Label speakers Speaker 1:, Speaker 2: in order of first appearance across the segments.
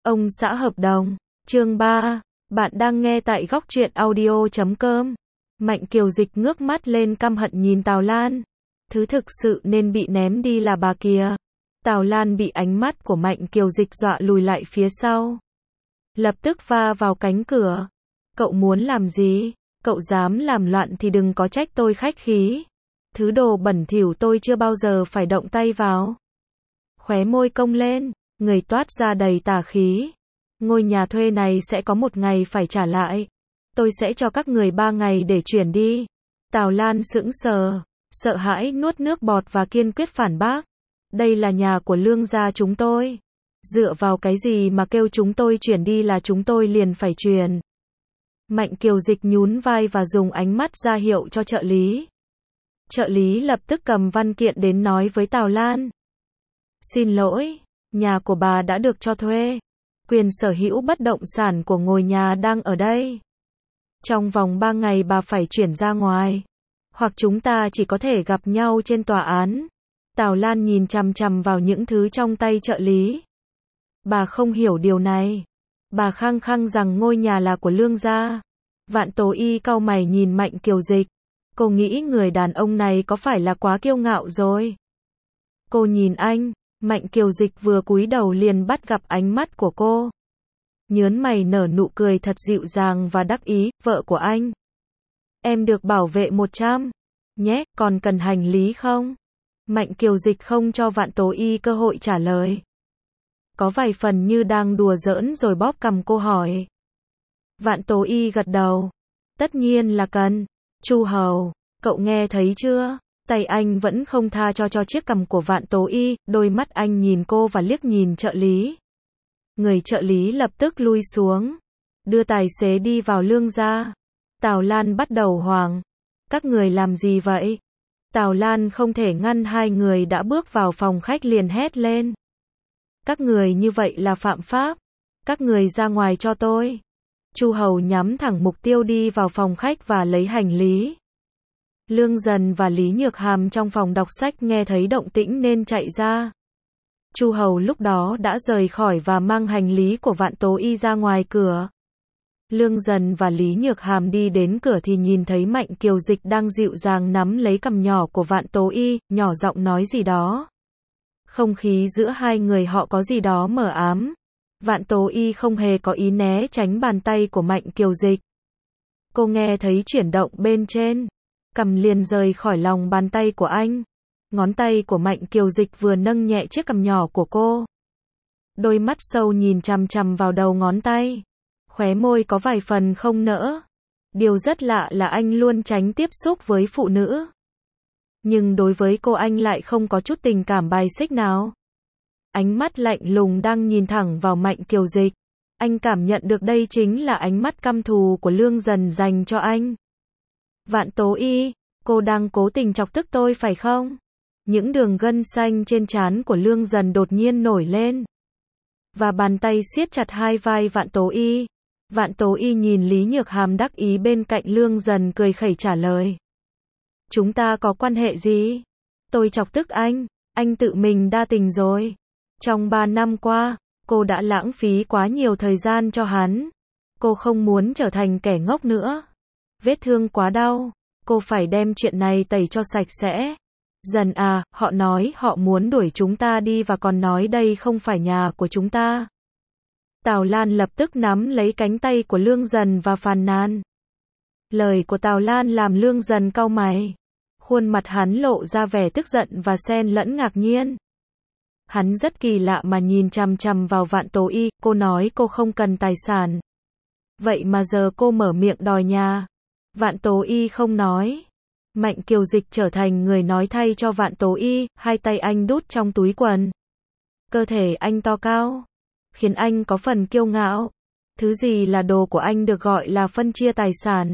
Speaker 1: Ông xã hợp đồng. Chương 3. Bạn đang nghe tại góc truyện audio.com. Mạnh Kiều Dịch ngước mắt lên căm hận nhìn Tào Lan. Thứ thực sự nên bị ném đi là bà kia. Tào Lan bị ánh mắt của Mạnh Kiều Dịch dọa lùi lại phía sau. Lập tức va vào cánh cửa. Cậu muốn làm gì? Cậu dám làm loạn thì đừng có trách tôi khách khí. Thứ đồ bẩn thỉu tôi chưa bao giờ phải động tay vào. Khóe môi cong lên, người toát ra đầy tà khí. Ngôi nhà thuê này sẽ có một ngày phải trả lại. Tôi sẽ cho các người 3 ngày để chuyển đi. Tào Lan sững sờ, sợ hãi nuốt nước bọt và kiên quyết phản bác. Đây là nhà của Lương gia chúng tôi. Dựa vào cái gì mà kêu chúng tôi chuyển đi là chúng tôi liền phải chuyển. Mạnh Kiều Dịch nhún vai và dùng ánh mắt ra hiệu cho trợ lý. Trợ lý lập tức cầm văn kiện đến nói với Tào Lan. Xin lỗi, nhà của bà đã được cho thuê. Quyền sở hữu bất động sản của ngôi nhà đang ở đây. Trong vòng 3 ngày bà phải chuyển ra ngoài. Hoặc chúng ta chỉ có thể gặp nhau trên tòa án. Tào Lan nhìn chằm chằm vào những thứ trong tay trợ lý. Bà không hiểu điều này. Bà khăng khăng rằng ngôi nhà là của Lương gia. Vạn Tố Y cau mày nhìn Mạnh Kiều Dịch. Cô nghĩ người đàn ông này có phải là quá kiêu ngạo rồi? Cô nhìn anh. Mạnh Kiều Dịch vừa cúi đầu liền bắt gặp ánh mắt của cô. Nhớn mày nở nụ cười thật dịu dàng và đắc ý, vợ của anh. Em được bảo vệ 100. Nhé, còn cần hành lý không? Mạnh Kiều Dịch không cho Vạn Tố Y cơ hội trả lời. Có vài phần như đang đùa giỡn rồi bóp cằm cô hỏi. Vạn Tố Y gật đầu. Tất nhiên là cần. Chu Hầu, cậu nghe thấy chưa? Tay anh vẫn không tha cho chiếc cằm của Vạn Tố Y, đôi mắt anh nhìn cô và liếc nhìn trợ lý. Người trợ lý lập tức lui xuống. Đưa tài xế đi vào Lương gia. Tào Lan bắt đầu hoảng. Các người làm gì vậy? Tào Lan không thể ngăn hai người đã bước vào phòng khách liền hét lên. Các người như vậy là phạm pháp. Các người ra ngoài cho tôi. Chu Hầu nhắm thẳng mục tiêu đi vào phòng khách và lấy hành lý. Lương Dần và Lý Nhược Hàm trong phòng đọc sách nghe thấy động tĩnh nên chạy ra. Chu Hầu lúc đó đã rời khỏi và mang hành lý của Vạn Tố Y ra ngoài cửa. Lương Dần và Lý Nhược Hàm đi đến cửa thì nhìn thấy Mạnh Kiều Dịch đang dịu dàng nắm lấy cằm nhỏ của Vạn Tố Y, nhỏ giọng nói gì đó. Không khí giữa hai người họ có gì đó mờ ám. Vạn Tố Y không hề có ý né tránh bàn tay của Mạnh Kiều Dịch. Cô nghe thấy chuyển động bên trên. Cằm liền rời khỏi lòng bàn tay của anh. Ngón tay của Mạnh Kiều Dịch vừa nâng nhẹ chiếc cằm nhỏ của cô. Đôi mắt sâu nhìn chằm chằm vào đầu ngón tay. Khóe môi có vài phần không nỡ. Điều rất lạ là anh luôn tránh tiếp xúc với phụ nữ. Nhưng đối với cô anh lại không có chút tình cảm bài xích nào. Ánh mắt lạnh lùng đang nhìn thẳng vào Mạnh Kiều Dịch. Anh cảm nhận được đây chính là ánh mắt căm thù của Lương Dần dành cho anh. Vạn Tố Y, cô đang cố tình chọc tức tôi phải không? Những đường gân xanh trên trán của Lương Dần đột nhiên nổi lên. Và bàn tay siết chặt hai vai Vạn Tố Y. Vạn Tố Y nhìn Lý Nhược Hàm đắc ý bên cạnh Lương Dần cười khẩy trả lời. Chúng ta có quan hệ gì? Tôi chọc tức anh tự mình đa tình rồi. Trong 3 năm qua, cô đã lãng phí quá nhiều thời gian cho hắn. Cô không muốn trở thành kẻ ngốc nữa. Vết thương quá đau, cô phải đem chuyện này tẩy cho sạch sẽ. Dần à, họ nói họ muốn đuổi chúng ta đi và còn nói đây không phải nhà của chúng ta. Tào Lan lập tức nắm lấy cánh tay của Lương Dần và phàn nàn. Lời của Tào Lan làm Lương Dần cau mày. Khuôn mặt hắn lộ ra vẻ tức giận và xen lẫn ngạc nhiên. Hắn rất kỳ lạ mà nhìn chằm chằm vào Vạn Tố Y, cô nói cô không cần tài sản. Vậy mà giờ cô mở miệng đòi nhà. Vạn Tố Y không nói. Mạnh Kiều Dịch trở thành người nói thay cho Vạn Tố Y, hai tay anh đút trong túi quần. Cơ thể anh to cao, khiến anh có phần kiêu ngạo. Thứ gì là đồ của anh được gọi là phân chia tài sản.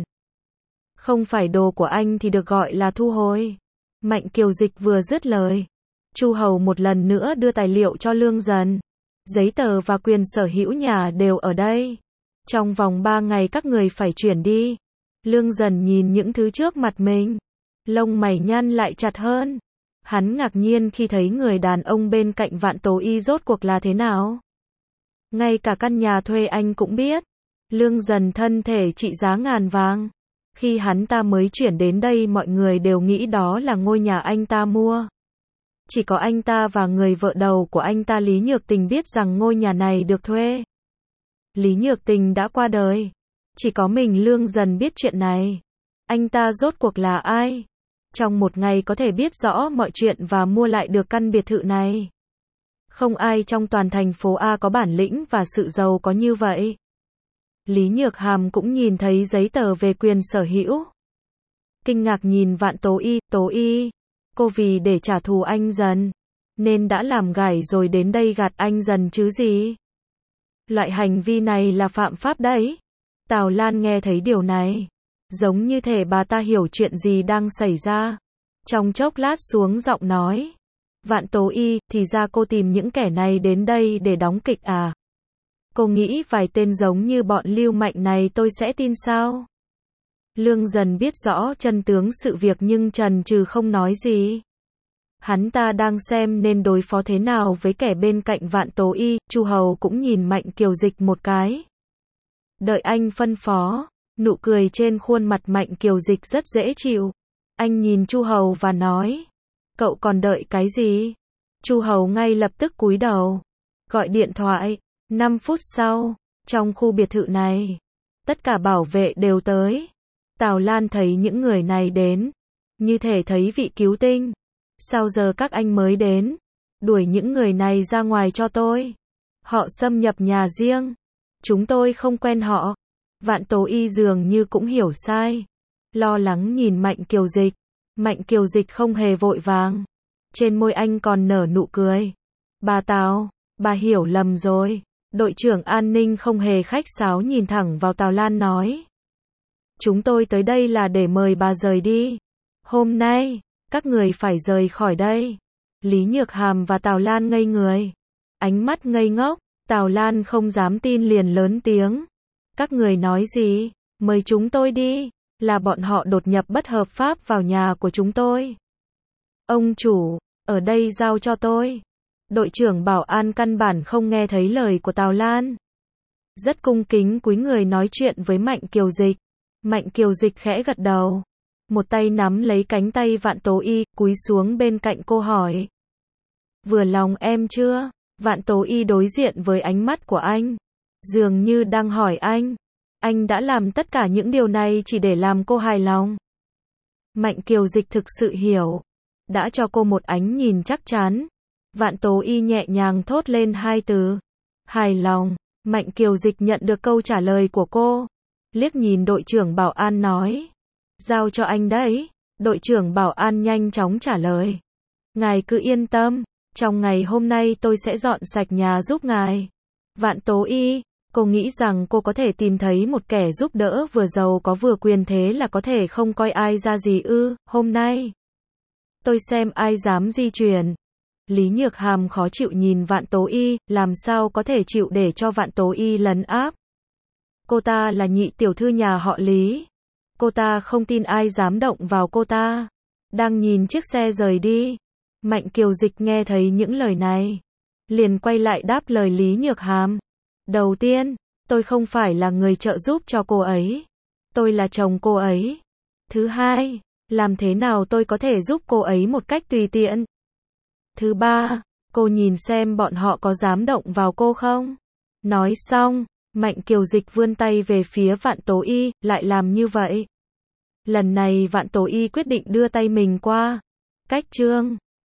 Speaker 1: Không phải đồ của anh thì được gọi là thu hồi. Mạnh Kiều Dịch vừa dứt lời. Chu Hầu một lần nữa đưa tài liệu cho Lương Dần. Giấy tờ và quyền sở hữu nhà đều ở đây. Trong vòng 3 ngày các người phải chuyển đi. Lương Dần nhìn những thứ trước mặt mình. Lông mày nhăn lại chặt hơn. Hắn ngạc nhiên khi thấy người đàn ông bên cạnh Vạn Tố Y rốt cuộc là thế nào. Ngay cả căn nhà thuê anh cũng biết. Lương Dần thân thể trị giá ngàn vàng. Khi hắn ta mới chuyển đến đây mọi người đều nghĩ đó là ngôi nhà anh ta mua. Chỉ có anh ta và người vợ đầu của anh ta Lý Nhược Tình biết rằng ngôi nhà này được thuê. Lý Nhược Tình đã qua đời. Chỉ có mình Lương Dần biết chuyện này. Anh ta rốt cuộc là ai? Trong một ngày có thể biết rõ mọi chuyện và mua lại được căn biệt thự này. Không ai trong toàn thành phố A có bản lĩnh và sự giàu có như vậy. Lý Nhược Hàm cũng nhìn thấy giấy tờ về quyền sở hữu. Kinh ngạc nhìn Vạn Tố Y. Cô vì để trả thù anh Dần, nên đã làm gải rồi đến đây gạt anh Dần chứ gì. Loại hành vi này là phạm pháp đấy. Tào Lan nghe thấy điều này. Giống như thể bà ta hiểu chuyện gì đang xảy ra. Trong chốc lát xuống giọng nói. Vạn Tố Y, thì ra cô tìm những kẻ này đến đây để đóng kịch à? Cô nghĩ vài tên giống như bọn Lưu Mạnh này tôi sẽ tin sao? Lương Dần biết rõ chân tướng sự việc nhưng chần chừ không nói gì. Hắn ta đang xem nên đối phó thế nào với kẻ bên cạnh Vạn Tố Y. Chu Hầu cũng nhìn Mạnh Kiều Dịch một cái. Đợi anh phân phó. Nụ cười trên khuôn mặt Mạnh Kiều Dịch rất dễ chịu. Anh nhìn Chu Hầu và nói. Cậu còn đợi cái gì? Chu Hầu ngay lập tức cúi đầu. Gọi điện thoại. 5 phút sau, trong khu biệt thự này, tất cả bảo vệ đều tới. Tào Lan thấy những người này đến, như thể thấy vị cứu tinh. Sao giờ các anh mới đến? Đuổi những người này ra ngoài cho tôi. Họ xâm nhập nhà riêng. Chúng tôi không quen họ. Vạn Tố Y dường như cũng hiểu sai. Lo lắng nhìn Mạnh Kiều Dịch. Mạnh Kiều Dịch không hề vội vàng. Trên môi anh còn nở nụ cười. Bà Tào, bà hiểu lầm rồi. Đội trưởng an ninh không hề khách sáo nhìn thẳng vào Tào Lan nói. Chúng tôi tới đây là để mời bà rời đi. Hôm nay, các người phải rời khỏi đây. Lý Nhược Hàm và Tào Lan ngây người. Ánh mắt ngây ngốc, Tào Lan không dám tin liền lớn tiếng. Các người nói gì? Mời chúng tôi đi. Là bọn họ đột nhập bất hợp pháp vào nhà của chúng tôi. Ông chủ, ở đây giao cho tôi. Đội trưởng bảo an căn bản không nghe thấy lời của Tào Lan. Rất cung kính cúi người nói chuyện với Mạnh Kiều Dịch. Mạnh Kiều Dịch khẽ gật đầu. Một tay nắm lấy cánh tay Vạn Tố Y, cúi xuống bên cạnh cô hỏi. Vừa lòng em chưa? Vạn Tố Y đối diện với ánh mắt của anh. Dường như đang hỏi anh đã làm tất cả những điều này chỉ để làm cô hài lòng. Mạnh Kiều Dịch thực sự hiểu. Đã cho cô một ánh nhìn chắc chắn. Vạn Tố Y nhẹ nhàng thốt lên hai từ. Hài lòng. Mạnh Kiều Dịch nhận được câu trả lời của cô. Liếc nhìn đội trưởng bảo an nói. Giao cho anh đấy. Đội trưởng bảo an nhanh chóng trả lời. Ngài cứ yên tâm. Trong ngày hôm nay tôi sẽ dọn sạch nhà giúp ngài. Vạn Tố Y, cô nghĩ rằng cô có thể tìm thấy một kẻ giúp đỡ vừa giàu có vừa quyền thế là có thể không coi ai ra gì ư? Hôm nay, tôi xem ai dám di chuyển. Lý Nhược Hàm khó chịu nhìn Vạn Tố Y, làm sao có thể chịu để cho Vạn Tố Y lấn áp. Cô ta là nhị tiểu thư nhà họ Lý. Cô ta không tin ai dám động vào cô ta. Đang nhìn chiếc xe rời đi. Mạnh Kiều Dịch nghe thấy những lời này. Liền quay lại đáp lời Lý Nhược Hàm. Đầu tiên, tôi không phải là người trợ giúp cho cô ấy. Tôi là chồng cô ấy. Thứ hai, làm thế nào tôi có thể giúp cô ấy một cách tùy tiện. Thứ ba, cô nhìn xem bọn họ có dám động vào cô không? Nói xong, Mạnh Kiều Dịch vươn tay về phía Vạn Tố Y, lại làm như vậy. Lần này Vạn Tố Y quyết định đưa tay mình qua. Cách trương.